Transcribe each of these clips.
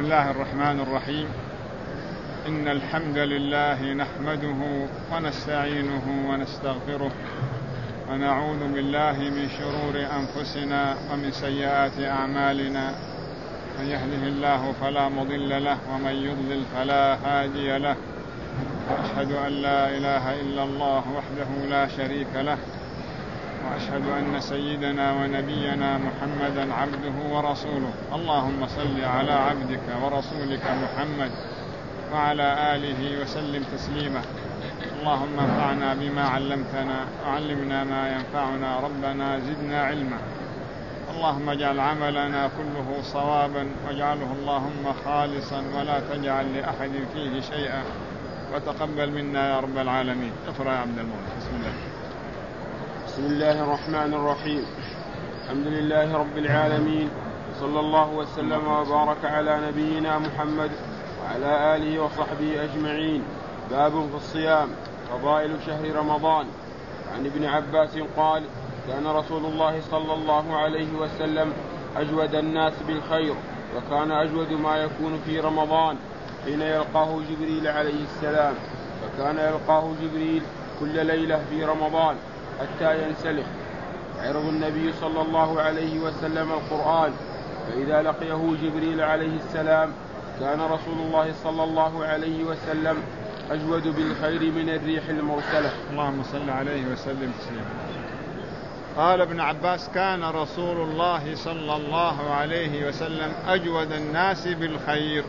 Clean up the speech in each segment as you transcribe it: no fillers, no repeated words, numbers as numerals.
الله الرحمن الرحيم. إن الحمد لله نحمده ونستعينه ونستغفره ونعوذ بالله من شرور أنفسنا ومن سيئات أعمالنا. من يهده الله فلا مضل له ومن يضلل فلا هادي له. وأشهد أن لا إله إلا الله وحده لا شريك له، وأشهد أن سيدنا ونبينا محمدا عبده ورسوله. اللهم صل على عبدك ورسولك محمد وعلى آله وسلم تسليما. اللهم انفعنا بما علمتنا وعلمنا ما ينفعنا، ربنا زدنا علما. اللهم اجعل عملنا كله صوابا، واجعله اللهم خالصا ولا تجعل لأحد فيه شيئا، وتقبل منا يا رب العالمين. اقرأ يا عبد المولى. بسم الله. بسم الله الرحمن الرحيم. الحمد لله رب العالمين، صلى الله وسلم وبارك على نبينا محمد وعلى آله وصحبه أجمعين. باب في الصيام، فضائل شهر رمضان. عن ابن عباس قال: كان رسول الله صلى الله عليه وسلم أجود الناس بالخير، وكان أجود ما يكون في رمضان حين يلقاه جبريل عليه السلام، فكان يلقاه جبريل كل ليلة في رمضان حتى ينسلخ، يعرض النبي صلى الله عليه وسلم القرآن، فإذا لقيه جبريل عليه السلام كان رسول الله صلى الله عليه وسلم أجود بالخير من الريح المرسلة. اللهم صل عليه وسلم تسليما. قال ابن عباس: كان رسول الله صلى الله عليه وسلم أجود الناس بالخير.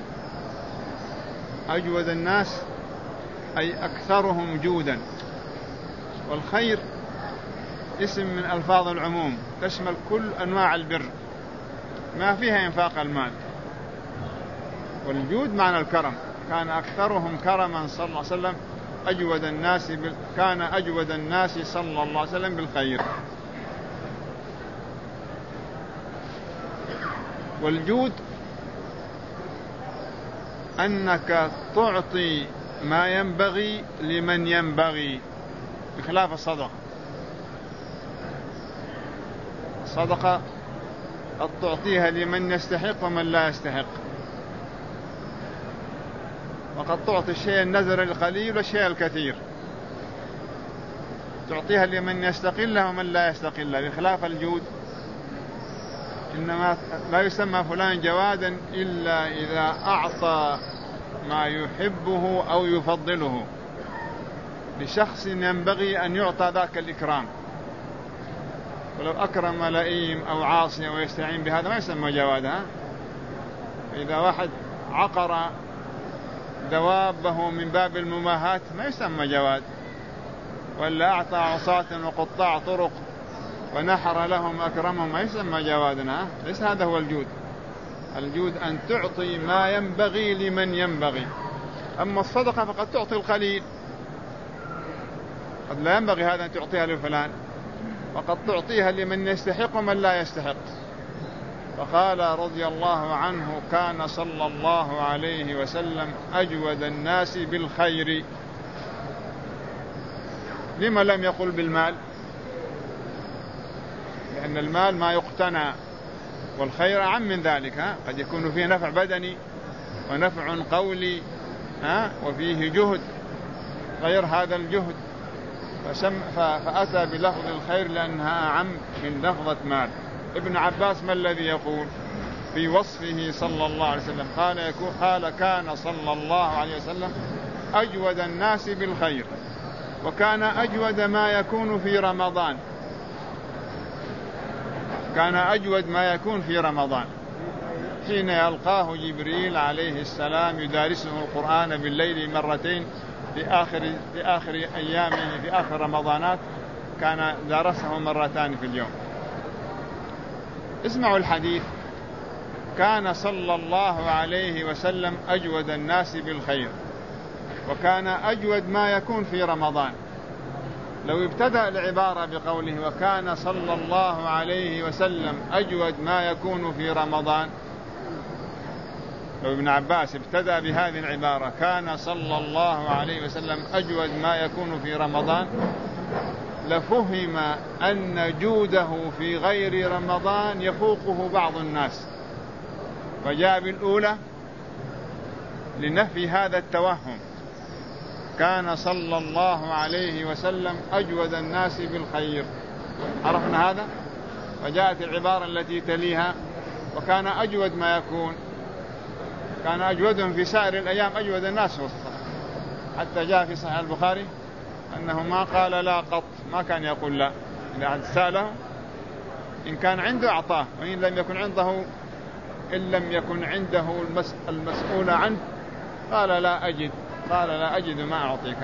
أجود الناس أي أكثرهم جودا، والخير اسم من ألفاظ العموم تشمل كل أنواع البر ما فيها إنفاق المال، والجود معنى الكرم. كان أكثرهم كرما صلى الله عليه وسلم أجود الناس كان أجود الناس صلى الله عليه وسلم بالخير. والجود أنك تعطي ما ينبغي لمن ينبغي، بخلاف الصدقة. الصدقة قد تعطيها لمن يستحق ومن لا يستحق، وقد تعطي الشيء النذر القليل والشيء الكثير، تعطيها لمن يستقله ومن لا يستقله. بخلاف الجود، إنما لا يسمى فلان جوادا إلا إذا أعطى ما يحبه أو يفضله لشخص ينبغي أن يعطى ذاك الإكرام. ولو أكرم لئيم أو عاصي ويستعين بهذا ما يسمى جوادا. إذا واحد عقر دوابه من باب المماهات ما يسمى جواد. ولا أعطى عصاة وقطاع طرق ونحر لهم أكرمهم ما يسمى جوادنا. ليس هذا هو الجود. الجود أن تعطي ما ينبغي لمن ينبغي. أما الصدقة فقد تعطي القليل، قد لا ينبغي هذا أن تعطيها لفلان، وقد تعطيها لمن يستحق ومن لا يستحق. فقال رضي الله عنه: كان صلى الله عليه وسلم أجود الناس بالخير. لما لم يقل بالمال؟ لأن المال ما يقتنى، والخير أعم من ذلك. قد يكون فيه نفع بدني ونفع قولي وفيه جهد غير هذا الجهد، فأتى بلفظ الخير لأنها أعم من لفظة مال. ابن عباس ما الذي يقول في وصفه صلى الله عليه وسلم؟ قال: كان صلى الله عليه وسلم أجود الناس بالخير، وكان أجود ما يكون في رمضان. كان أجود ما يكون في رمضان حين يلقاه جبريل عليه السلام يدارسه القرآن بالليل مرتين في آخر أيامه، في آخر رمضانات كان دارسه مرتان في اليوم. اسمعوا الحديث: كان صلى الله عليه وسلم أجود الناس بالخير، وكان أجود ما يكون في رمضان. لو ابتدأ العبارة بقوله وكان صلى الله عليه وسلم أجود ما يكون في رمضان، لو ابن عباس ابتدأ بهذه العبارة كان صلى الله عليه وسلم أجود ما يكون في رمضان، لفهم أن جوده في غير رمضان يفوقه بعض الناس، فجاء بالأولى لنفي هذا التوهم. كان صلى الله عليه وسلم أجود الناس بالخير، عرفنا هذا. فجاءت العبارة التي تليها: وكان أجود ما يكون، كان أجودهم في سائر الأيام، أجود الناس هو الصلاة. حتى جاء في صحيح البخاري أنه ما قال لا قط، ما كان يقول لا. إذا أحد سأله إن كان عنده أعطاه، وإن لم يكن عنده المسؤول عنه قال لا أجد ما أعطيك.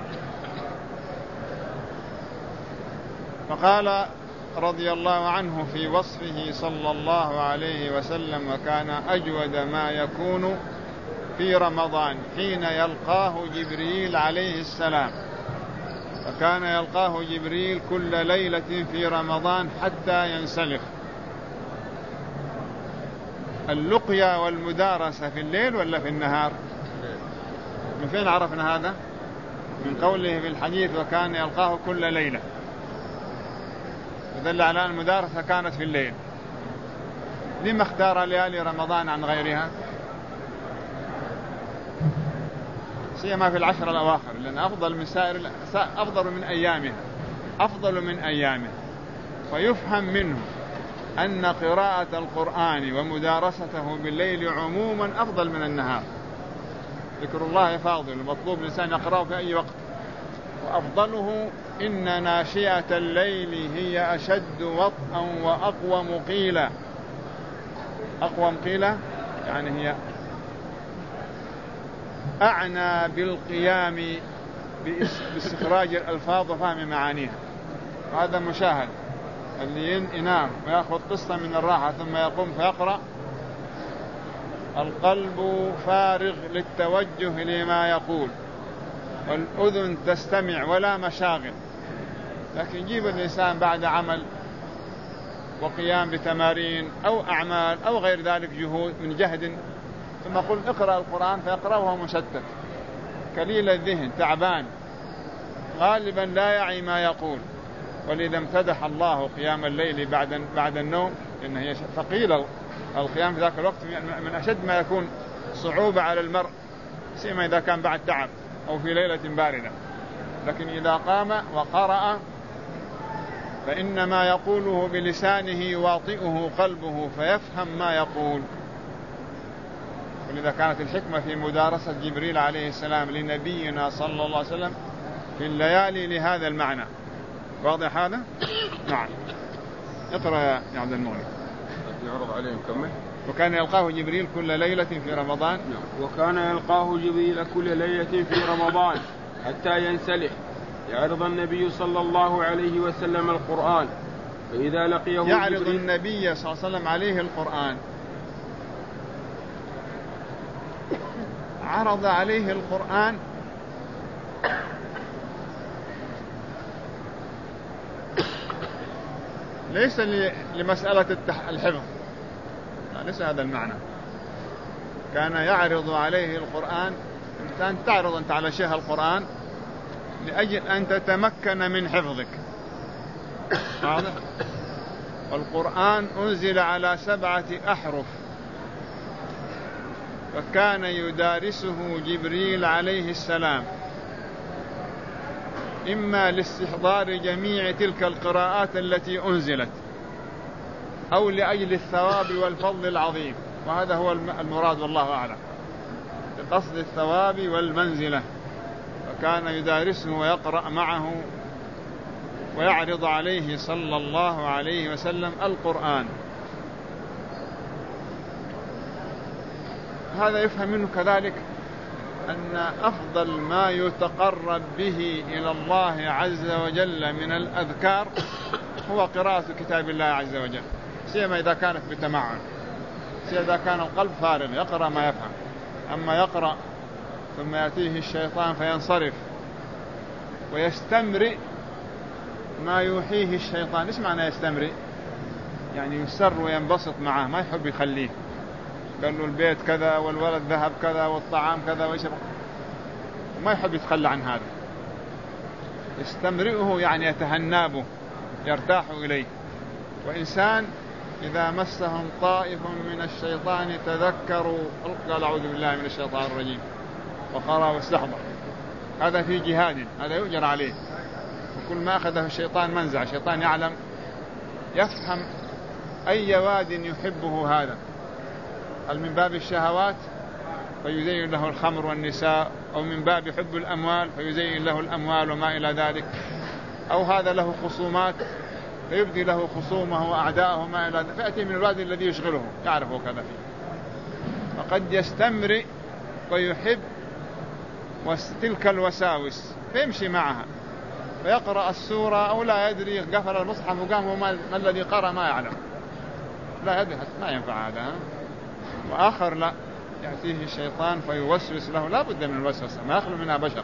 فقال رضي الله عنه في وصفه صلى الله عليه وسلم: وكان أجود ما يكون في رمضان حين يلقاه جبريل عليه السلام. فكان يلقاه جبريل كل ليلة في رمضان حتى ينسلخ. اللقيا والمدارسة في الليل ولا في النهار؟ من فين عرفنا هذا؟ من قوله في الحديث: وكان يلقاه كل ليلة، يدل على أن المدارسة كانت في الليل. لما اختار ليالي رمضان عن غيرها؟ سيما في العشر الأواخر، لأن أفضل من أيامه. ويفهم منه أن قراءة القرآن ومدارسته بالليل عموما أفضل من النهار. ذكر الله فاضل، المطلوب الإنسان يقرأه في أي وقت. وأفضله: إن ناشئة الليل هي أشد وطئا وأقوم قيلا. أقوم قيلا يعني هي أعنى بالقيام باستخراج الألفاظ وفهم معانيها. وهذا مشاهد. اللي ينام ويأخذ قصة من الراحة ثم يقوم فيقرأ، القلب فارغ للتوجه لما يقول، والأذن تستمع ولا مشاغل. لكن يجيب الإنسان بعد عمل وقيام بتمارين أو أعمال أو غير ذلك جهود من جهد، ثم قل اقرأ القرآن فيقرأ وهو مشتت كليل الذهن تعبان، غالبا لا يعي ما يقول. ولذا امتدح الله قيام الليل بعد النوم، لأن هي ثقيلة. القيام في ذاك الوقت من أشد ما يكون صعوبة على المرء، سيما إذا كان بعد تعب أو في ليلة باردة. لكن إذا قام وقرأ فإن ما يقوله بلسانه يواطئه قلبه فيفهم ما يقول. ولذا كانت الحكمة في مدارسة جبريل عليه السلام لنبينا صلى الله عليه وسلم في الليالي لهذا المعنى. واضح هذا؟ نعم. اقرأ يا عبد المغني. يعرض عليه نكمل. وكان يلقاه جبريل كل ليلة في رمضان. وكان يلقاه جبريل كل ليلة في رمضان حتى ينسلخ، يعرض النبي صلى الله عليه وسلم القرآن، فإذا لقيه يعرض النبي صلى الله عليه وسلم عليه القرآن، عرض عليه القرآن ليس لمسألة الحفظ، ليس هذا المعنى. كان يعرض عليه القرآن. أنت تعرض أنت على شيخ القرآن لأجل أن تتمكن من حفظك. والقرآن أنزل على 7 أحرف، فكان يدارسه جبريل عليه السلام إما لاستحضار جميع تلك القراءات التي أنزلت، أو لأجل الثواب والفضل العظيم، وهذا هو المراد والله أعلم، بقصد الثواب والمنزلة. فكان يدارسه ويقرأ معه ويعرض عليه صلى الله عليه وسلم القرآن. هذا يفهم منه كذلك أن أفضل ما يتقرب به إلى الله عز وجل من الأذكار هو قراءة كتاب الله عز وجل، سيما إذا كانت بتمعن، سيما إذا كان القلب فارغ يقرأ ما يفهم. أما يقرأ ثم يأتيه الشيطان فينصرف ويستمرئ ما يوحيه الشيطان. إيش معنى يستمرئ؟ يعني يسر وينبسط معه، ما يحب يخليه. قال له البيت كذا والولد ذهب كذا والطعام كذا ويشرب، ما يحب يتخلى عن هذا. يستمرئه يعني يتهنابه، يرتاح إليه. وإنسان إذا مسهم طائف من الشيطان تذكروا قال أعوذ بالله من الشيطان الرجيم وقرأ واستحضر. هذا في جهاد، هذا يؤجر عليه. وكل ما أخذه الشيطان منزع، الشيطان يعلم يفهم أي واد يحبه هذا، هل من باب الشهوات فيزين له الخمر والنساء، أو من باب حب الأموال فيزين له الأموال وما إلى ذلك، أو هذا له خصومات فيبدي له خصومه وأعداءه ما إلى ذلك، فيأتي من الواد الذي يشغله يعرفه كذا فيه. فقد يستمرئ ويحب وتلك الوساوس فيمشي معها فيقرأ السورة أو لا يدري، قفل المصحف وقام ما الذي قرأ ما يعلم، لا يدري، ما ينفع هذا. وآخر لا، يأتيه الشيطان فيوسوس له، لا بد من الوسوسة، ما يخلو منها بشر،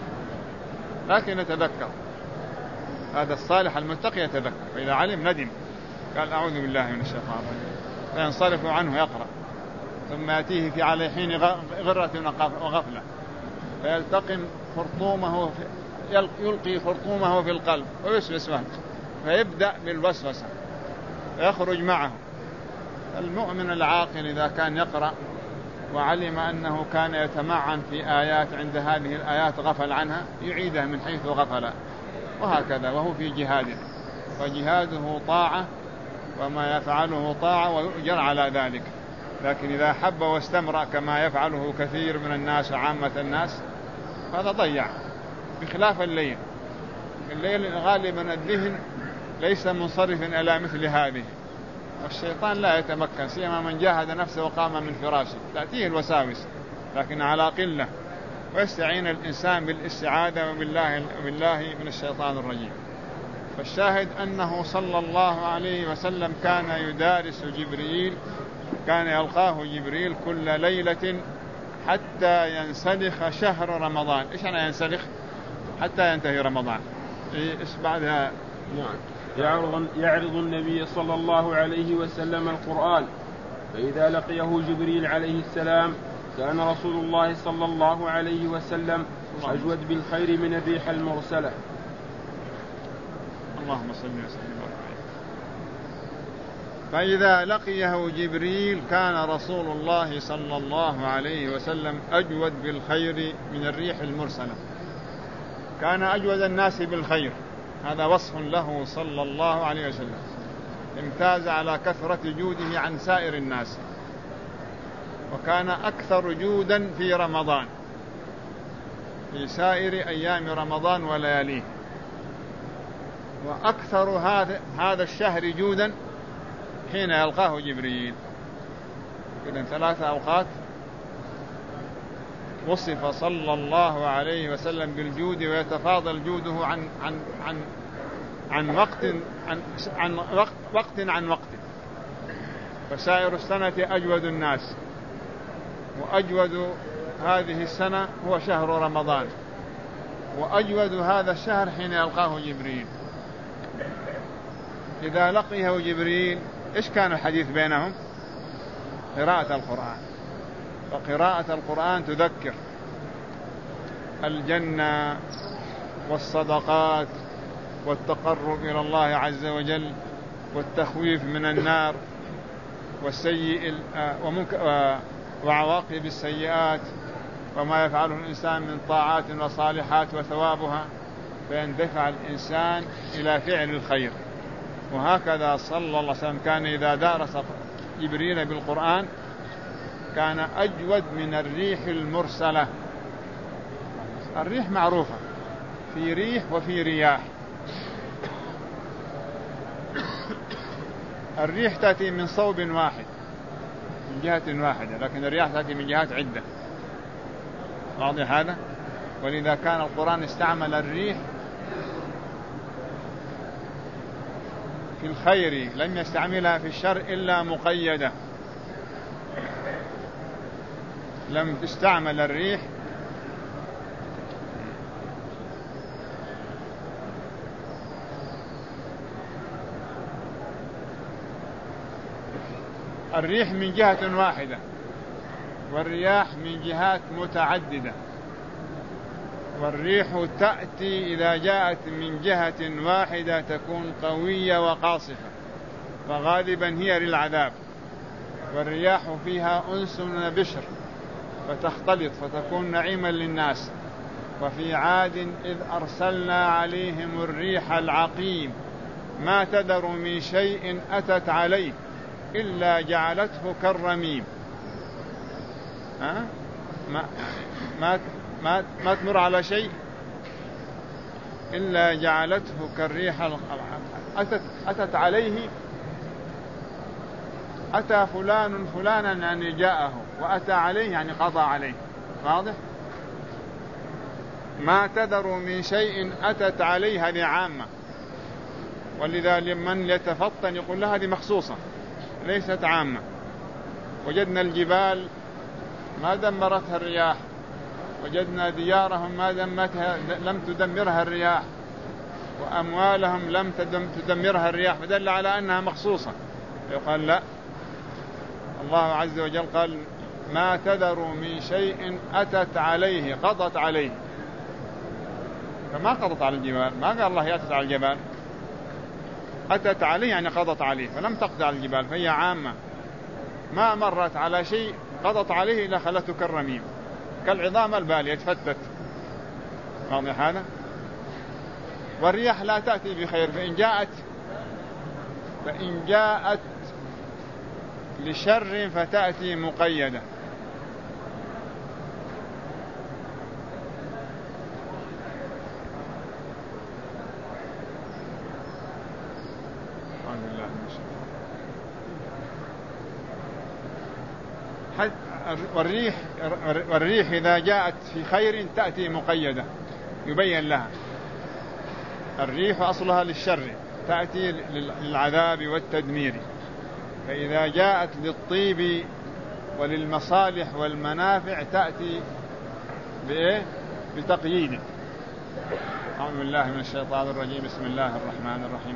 لكن يتذكر. هذا الصالح المتقي يتذكر، فإذا علم ندم قال أعوذ بالله من الشيطان الرجيم فينصرف عنه يقرأ، ثم يأتيه في على حين غرة وغفلة فيلتقم خرطومه يلقي خرطومه في القلب ويوسوس له، فيبدأ بالوسوسة فيخرج معه. المؤمن العاقل إذا كان يقرأ وعلم أنه كان يتمعن في آيات عند هذه الآيات غفل عنها يعيدها من حيث غفل، وهكذا. وهو في جهاده، وجهاده طاعة وما يفعله طاعة ويؤجر على ذلك. لكن إذا حب واستمر كما يفعله كثير من الناس وعامة الناس هذا ضيع، بخلاف الليل. الليل غالبا الذهن ليس منصرفا إلى مثل هذه، والشيطان لا يتمكن، سيما من جاهد نفسه وقام من فراشه تأتيه الوساوس لكن على قلة، ويستعين الإنسان بالاستعاذة بالله من الشيطان الرجيم. فالشاهد أنه صلى الله عليه وسلم كان يدارس جبريل، كان يلقاه جبريل كل ليلة حتى ينسلخ شهر رمضان. إيش أنا ينسلخ؟ حتى ينتهي رمضان. إيش بعدها؟ نعم. يعرض النبي صلى الله عليه وسلم القرآن، فإذا لقيه جبريل عليه السلام كان رسول الله صلى الله عليه وسلم أجود بالخير من الريح المرسلة. اللهم صل وسلم عليه. فإذا لقيه جبريل كان رسول الله صلى الله عليه وسلم أجود بالخير من الريح المرسلة، كان أجود الناس بالخير، هذا وصف له صلى الله عليه وسلم، امتاز على كثرة جوده عن سائر الناس. وكان أكثر جودا في رمضان، في سائر أيام رمضان ولياليه، وأكثر هذا الشهر جودا حين يلقاه جبريل. إذن 3 أوقات وصف صلى الله عليه وسلم بالجود، ويتفاضل جوده عن وقت عن وقت. فسائر السنة أجود الناس، وأجود هذه السنة هو شهر رمضان، وأجود هذا الشهر حين يلقاه جبريل. إذا لقيه جبريل إيش كان الحديث بينهم؟ قراءة القرآن. وقراءة القرآن تذكر الجنة والصدقات والتقرب إلى الله عز وجل والتخويف من النار والسيء وعواقب السيئات وما يفعله الإنسان من طاعات وصالحات وثوابها، فيندفع الإنسان إلى فعل الخير. وهكذا صلى الله عليه وسلم كان إذا دارس جبريل بالقرآن كان أجود من الريح المرسلة. الريح معروفة، في ريح وفي رياح. الريح تأتي من صوب واحد من جهة واحدة، لكن الرياح تأتي من جهات عدة، واضح هذا؟ ولذا كان القرآن استعمل الريح في الخير، لم يستعملها في الشر إلا مقيدة. لم تستعمل الريح من جهة واحدة، والرياح من جهات متعددة. والريح تأتي إذا جاءت من جهة واحدة تكون قوية وقاصفة، فغالبا هي للعذاب، والرياح فيها أنس وبشر فتختلط فتكون نعيما للناس. وفي عاد إذ أرسلنا عليهم الريح العقيم ما تذر من شيء أتت عليه إلا جعلته كالرميم. ما تمر على شيء إلا جعلته كالريح أتت عليه. أتى فلان فلانا يعني جاءه، وأتى عليه يعني قضى عليه. واضح؟ ما تذر من شيء أتت عليه هذه عامة، ولذا لمن يتفطن يقول لها هذه مخصوصة ليست عامة. وجدنا الجبال ما دمرتها الرياح، وجدنا ديارهم ما لم تدمرها الرياح، وأموالهم لم تدمرها الرياح، فدل على أنها مخصوصة. يقال لا، الله عز وجل قال ما تذر من شيء أتت عليه قضت عليه، فما قضت على الجبال. ما قال الله أتت على الجبال، أتت عليه يعني قضت عليه، فلم تقض على الجبال، فهي عامة. ما مرت على شيء قضت عليه إلا خلته كالرميم، كالعظام البالية تفتت. واضح هذا؟ والرياح لا تأتي بخير، فإن جاءت لشر فتأتي مقيدة. والريح إذا جاءت في خير تأتي مقيدة يبين لها. الريح أصلها للشر تأتي للعذاب والتدمير، فإذا جاءت للطيب وللمصالح والمنافع تأتي بتقييد. أعوذ بالله من الشيطان الرجيم. بسم الله الرحمن الرحيم.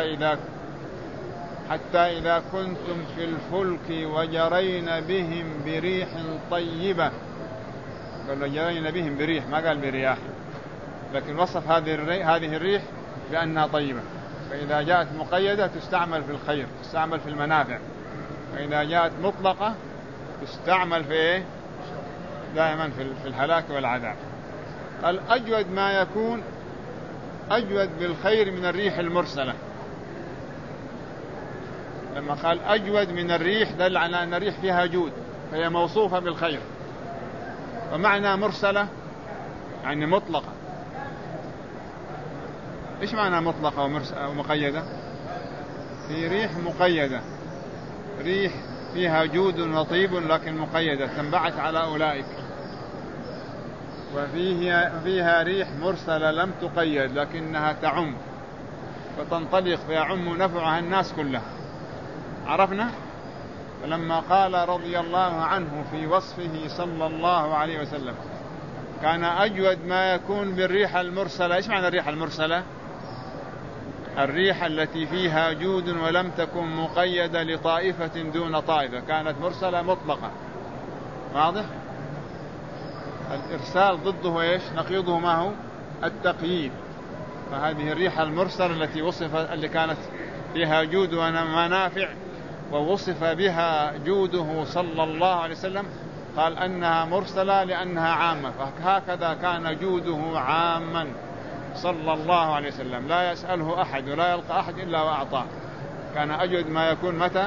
حتى إذا كنتم في الفلك وجرين بهم بريح طيبة. قال جرين بهم بريح، ما قال برياح، لكن وصف هذه الريح بأنها طيبة. فإذا جاءت مقيدة تستعمل في الخير، تستعمل في المنافع. فإذا جاءت مطلقة تستعمل في دائما في الهلاك والعذاب. الأجود ما يكون أجود بالخير من الريح المرسلة. لما قال أجود من الريح دل على أن الريح فيها جود، فهي موصوفة بالخير. ومعنى مرسلة يعني مطلقة. إيش معنى مطلقة ومقيدة؟ في ريح مقيدة، ريح فيها جود وطيب لكن مقيدة تنبعث على أولئك. وفيها ريح مرسلة لم تقيد لكنها تعم فتنطلق فيعم نفعها الناس كلها. عرفنا؟ فلما قال رضي الله عنه في وصفه صلى الله عليه وسلم كان أجود ما يكون بالريح المرسلة. إيش معنى الريح المرسلة؟ الريح التي فيها جود ولم تكن مقيدة لطائفة دون طائفة، كانت مرسلة مطلقة. واضح؟ الإرسال ضده إيش؟ نقيضه ما هو؟ التقييد. فهذه الريح المرسلة التي اللي كانت فيها جود ومنافع ووصف بها جوده صلى الله عليه وسلم، قال أنها مرسلة لأنها عامة، فهكذا كان جوده عاما صلى الله عليه وسلم، لا يسأله أحد ولا يلقى أحد إلا وأعطاه. كان أجود ما يكون متى؟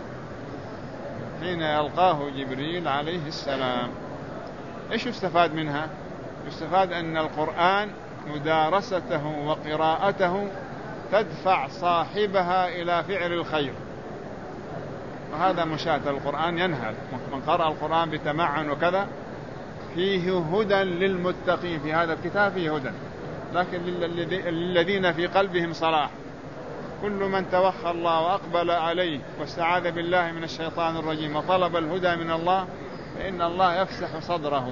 حين يلقاه جبريل عليه السلام. إيش يستفاد منها؟ يستفاد أن القرآن مدارسته وقراءته تدفع صاحبها إلى فعل الخير، وهذا مشاهد القرآن ينهل. من قرأ القرآن بتمعن وكذا فيه هدى للمتقين، في هذا الكتاب فيه هدى، لكن للذين في قلبهم صلاح. كل من توخى الله وأقبل عليه واستعاذ بالله من الشيطان الرجيم وطلب الهدى من الله فإن الله يفسح صدره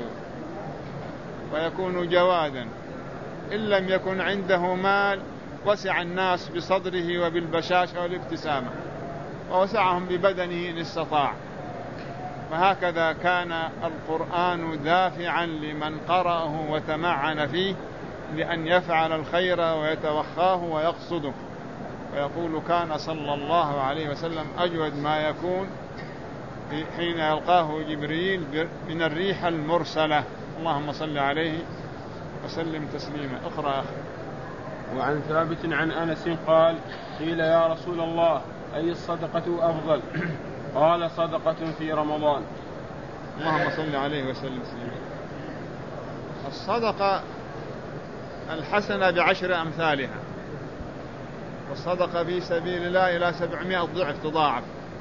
ويكون جوادا. إن لم يكن عنده مال وسع الناس بصدره وبالبشاشة والابتسامة، ووسعهم ببدنه إن استطاع. فهكذا كان القرآن دافعا لمن قرأه وتمعن فيه لأن يفعل الخير ويتوخاه ويقصده. ويقول كان صلى الله عليه وسلم أجود ما يكون حين يلقاه جبريل من الريح المرسلة. اللهم صل عليه وسلم تسليما. اقرأ. وعن ثابت عن أنس قال قيل يا رسول الله أي الصدقة أفضل؟ قال صدقة في رمضان. اللهم صل عليه وسلم تسليما. الصدقة الحسنة ب10 أمثالها، والصدقة في سبيل الله إلى 700 ضعف تضاعف.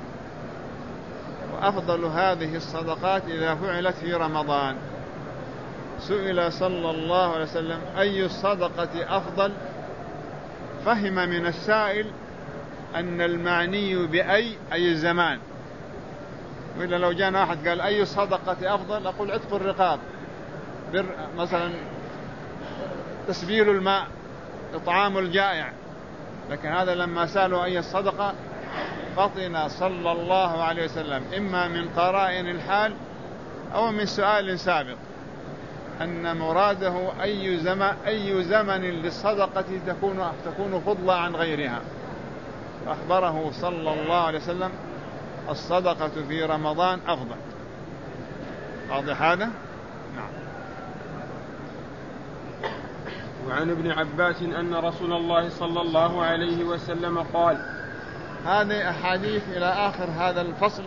وأفضل هذه الصدقات إذا فعلت في رمضان. سئل صلى الله عليه وسلم أي الصدقة أفضل؟ فهم من السائل أن المعني بأي أي الزمان. وإلا لو جاءنا واحد قال أي الصدقة أفضل أقول عتق الرقاب، مثلا تسبيل الماء، إطعام الجائع. لكن هذا لما سألوا أي الصدقة فطن صلى الله عليه وسلم إما من قرائن الحال أو من سؤال سابق أن مراده أي زمن للصدقة تكون فضلا عن غيرها. فأخبره صلى الله عليه وسلم الصدقة في رمضان أفضل. واضح هذا؟ نعم. وعن ابن عباس أن رسول الله صلى الله عليه وسلم قال. هذه أحاديث إلى آخر هذا الفصل،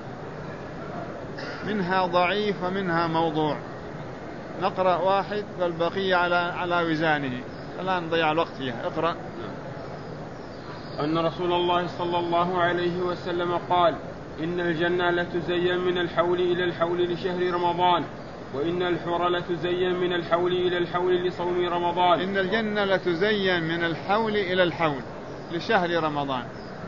منها ضعيف ومنها موضوع. نقرأ واحد والبقية على وزانه، فلا نضيع الوقت فيها. اقرأ. أن رسول الله صلى الله عليه وسلم قال إن الجنة لتزين من الحول إلى الحول لشهر رمضان، وإن الحور لتزين من الحول إلى الحول لصوم رمضان. إن الجنة لتزين من الحول إلى الحول لشهر رمضان.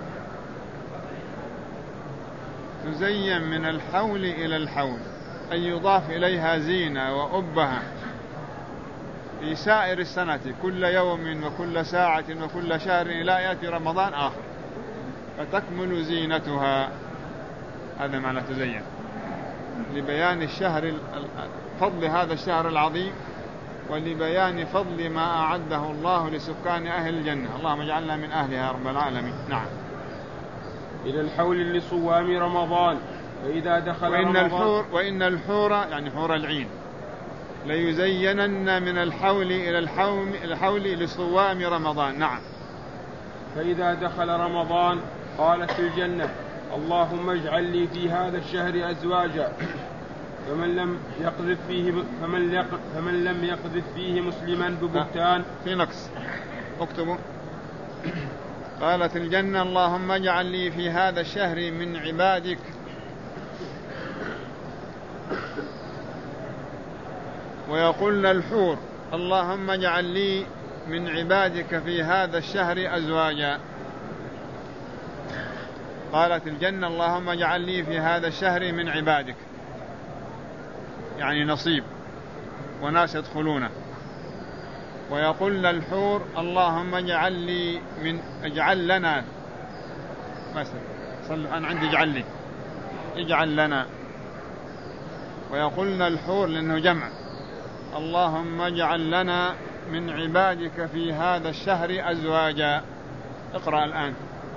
تزين من الحول إلى الحول أن يضاف إليها زينة وأبها في سائر السنة كل يوم وكل ساعة وكل شهر إلى يأتي رمضان آخر فتكمل زينتها. هذا معنى تزين، لبيان فضل هذا الشهر العظيم ولبيان فضل ما أعده الله لسكان أهل الجنة. اللهم اجعلنا من أهلها رب العالمين. نعم. إلى الحول لصوام رمضان. فإذا دخل رمضان وإن الحور يعني حور العين ليزينن من الحول إلى الحول لصوام رمضان. نعم. فإذا دخل رمضان قالت الجنة اللهم اجعل لي في هذا الشهر أزواجا فمن لم يقذف فيه مسلما ببهتان. في نقص اكتبوا. قالت الجنة اللهم اجعل لي في هذا الشهر من عبادك ويقولن الحور اللهم اجعل لي من عبادك في هذا الشهر أزواجا. قالت الجنة اللهم اجعل لي في هذا الشهر من عبادك، يعني نصيب وناس يدخلونه. ويقولن الحور اللهم اجعل لنا مثلا أنا عندي اجعل لنا. ويقولن الحور لأنه جمع اللهم اجعل لنا من عبادك في هذا الشهر أزواجا. اقرأ الآن.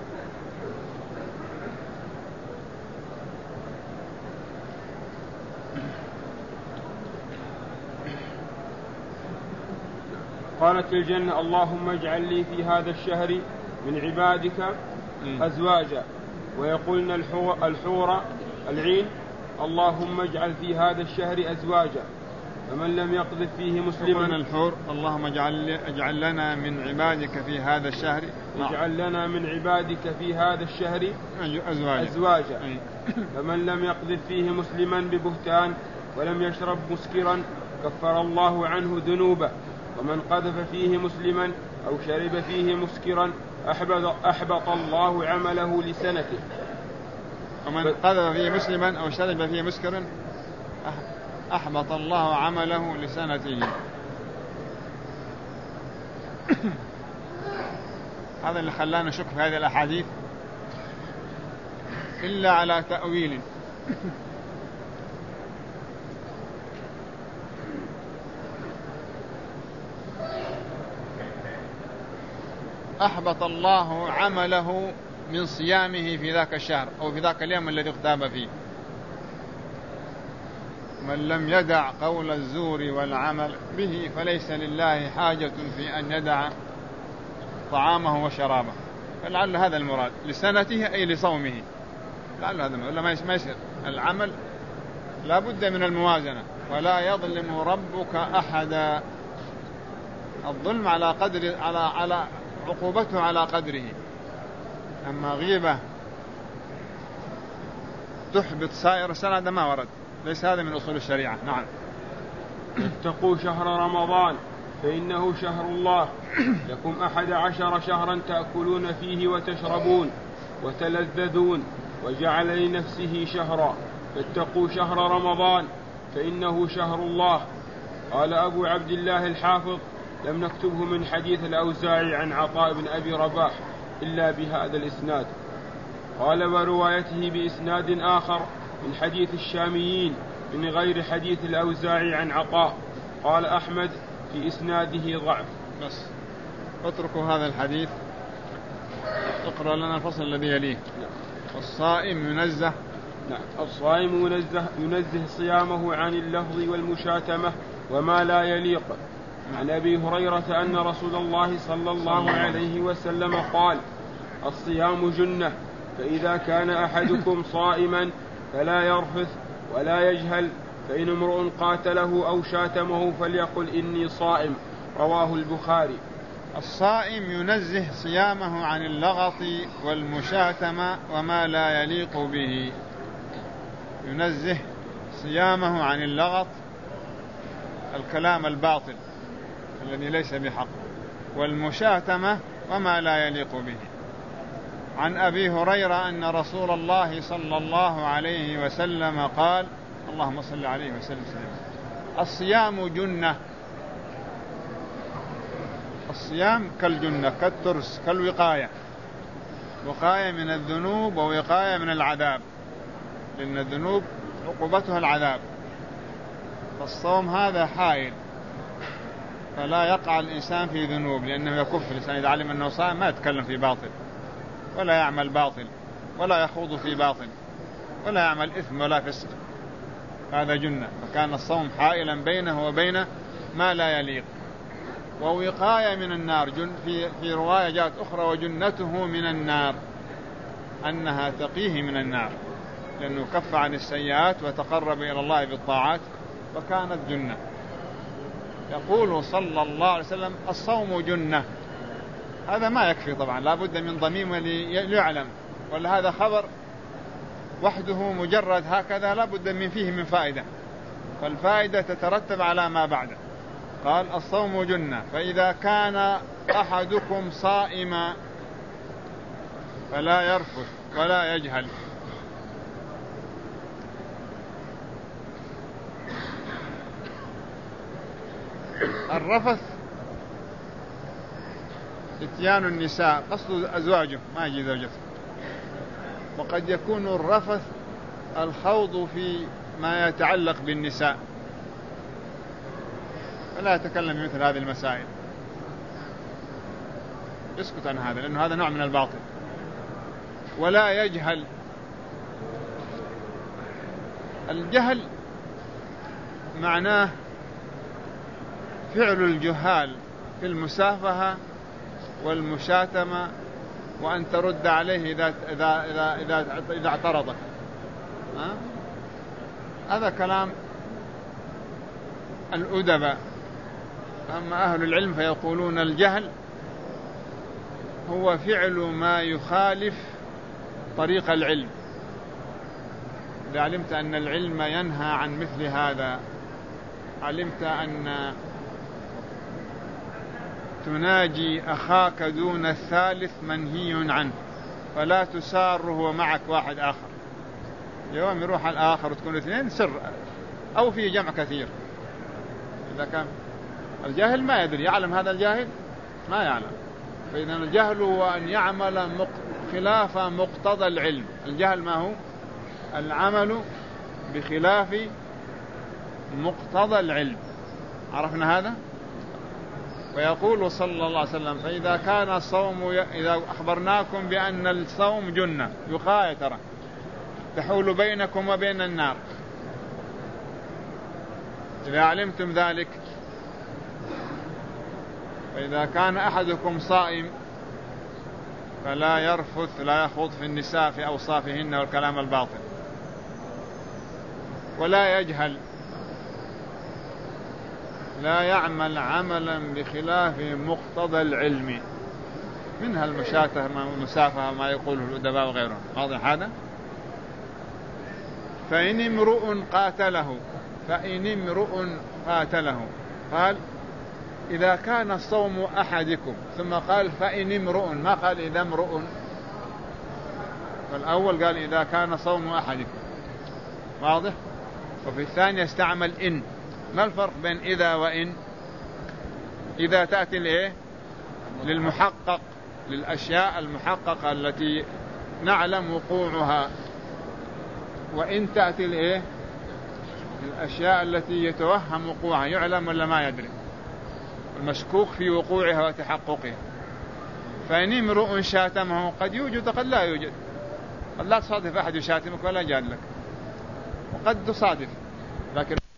قالت الجنة اللهم اجعل لي في هذا الشهر من عبادك أزواجا. ويقولن الحور العين اللهم اجعل في هذا الشهر أزواجا فمن لم يقذف فيه مسلما. الحور اللهم اجعل لنا من عبادك في هذا الشهر اجعل لنا من عبادك في هذا الشهر أزواجا فمن لم يقذف فيه مسلما ببهتان ولم يشرب مسكرا كفر الله عنه ذنوبه. ومن قذف فيه مسلما أو شرب فيه مسكرا أحبط الله عمله لسنته. ومن قذف فيه مسلما أو شرب فيه مسكرا أحبط الله عمله لسنته. هذا اللي خلانا نشك في هذه الأحاديث إلا على تأويل. أحبط الله عمله من صيامه في ذاك الشهر أو في ذاك اليوم الذي اغتاب فيه. من لم يدع قول الزور والعمل به فليس لله حاجة في أن يدع طعامه وشرابه. فلعل هذا المراد لسنته أي لصومه، لعل هذا المراد. ما يصير العمل لا بد من الموازنة. ولا يظلم ربك أحدا. الظلم على قدر على عقوبته على قدره. أما غيبة تحبط سائر السنة هذا ما ورد، ليس هذا من أصول الشريعة. نعم. اتقوا شهر رمضان فإنه شهر الله، لكم 11 شهرا تأكلون فيه وتشربون وتلذذون، وجعل لنفسه شهرا، فاتقوا شهر رمضان فإنه شهر الله. قال أبو عبد الله الحافظ: لم نكتبه من حديث الأوزاعي عن عطاء بن أبي رباح إلا بهذا الإسناد. قال: وروايته بإسناد آخر من حديث الشاميين من غير حديث الأوزاعي عن عطاء. قال أحمد: في إسناده ضعف. بس اتركوا هذا الحديث، اقرأ لنا الفصل الذي يليه. الصائم ينزه. نعم. الصائم ينزه صيامه عن اللفظ والمشاتمة وما لا يليق. عن أبي هريرة أن رسول الله صلى الله عليه وسلم قال: الصيام جنة، فإذا كان أحدكم صائما فلا يرفث ولا يجهل، فإن امرؤ قاتله أو شاتمه فليقل إني صائم. رواه البخاري. الصائم ينزه صيامه عن اللغط والمشاتمة وما لا يليق به. ينزه صيامه عن اللغط، الكلام الباطل الذي ليس بحق، والمشاتمة وما لا يليق به. عن أبي هريرة أن رسول الله صلى الله عليه وسلم قال: اللهم صل عليه وسلم: الصيام جنة. الصيام كالجنة، كالترس، كالوقاية، وقاية من الذنوب ووقاية من العذاب، لأن الذنوب عقوبتها العذاب. فالصوم هذا حائل، فلا يقع الإنسان في ذنوب، لأنه يكف الإنسان إذا علم أنه صائم ما يتكلم في باطل ولا يعمل باطل ولا يخوض في باطل ولا يعمل إثم ولا فسق. هذا جنة. فكان الصوم حائلا بينه وبين ما لا يليق. ووقاية من النار، في رواية جاءت أخرى: وجنته من النار، أنها تقيه من النار، لأنه كف عن السيئات وتقرب إلى الله بالطاعات، فكانت جنة. يقول صلى الله عليه وسلم: الصوم جنة. هذا ما يكفي طبعا، لا بد من ضميم ليعلم، ولا هذا خبر وحده مجرد هكذا، لا بد من فيه من فائدة، فالفائدة تترتب على ما بعده. قال: الصوم جنة، فإذا كان أحدكم صائما فلا يرفث ولا يجهل. الرفث اتيان النساء، قصد أزواجه، ما يجي زوجته. وقد يكون الرفث الخوض في ما يتعلق بالنساء، فلا يتكلم بمثل هذه المسائل، اسكت عن هذا، لأنه هذا نوع من الباطل. ولا يجهل. الجهل معناه فعل الجهال في المسافهة والمشاتمة، وأن ترد عليه إذا اعترضك. هذا كلام الأدباء. أما أهل العلم فيقولون الجهل هو فعل ما يخالف طريق العلم. إذا علمت أن العلم ينهى عن مثل هذا، علمت أن تناجي أخاك دون الثالث منهي عنه، فلا تساره معك واحد آخر. يوم يروح الآخر وتكون اثنين سر، أو في جمع كثير. إذا كان الجاهل ما يدري، يعلم هذا الجاهل ما يعلم. فإذا الجهل هو أن يعمل خلاف مقتضى العلم. الجهل ما هو؟ العمل بخلاف مقتضى العلم. عرفنا هذا؟ ويقول صلى الله عليه وسلم فإذا كان الصوم إذا أخبرناكم بأن الصوم جنة وقاية ترى تحول بينكم وبين النار، إذا علمتم ذلك فإذا كان أحدكم صائم فلا يرفث لا يخوض في النساء في أوصافهن والكلام الباطل، ولا يجهل، لا يعمل عملا بخلاف مقتضى العلم، منها المسافة ما يقوله الأدباء وغيرهم. واضح هذا؟ فإن امرؤ قاتله قال إذا كان الصوم أحدكم، ثم قال فإن امرؤ، ما قال إذا امرؤ، فالأول قال إذا كان صوم أحدكم. واضح؟ وفي الثاني استعمل إن. ما الفرق بين إذا وإن؟ إذا تأتي لإيه؟ للمحقق، للأشياء المحققة التي نعلم وقوعها، وإن تأتي لإيه؟ للأشياء التي يتوهم وقوعها، يعلم ولا ما يدري، المشكوك في وقوعها وتحققها. فإن امرؤ شاتمه قد يوجد وقد لا يوجد، قد لا تصادف أحد يشاتمك ولا جاد لك، وقد تصادف، لكن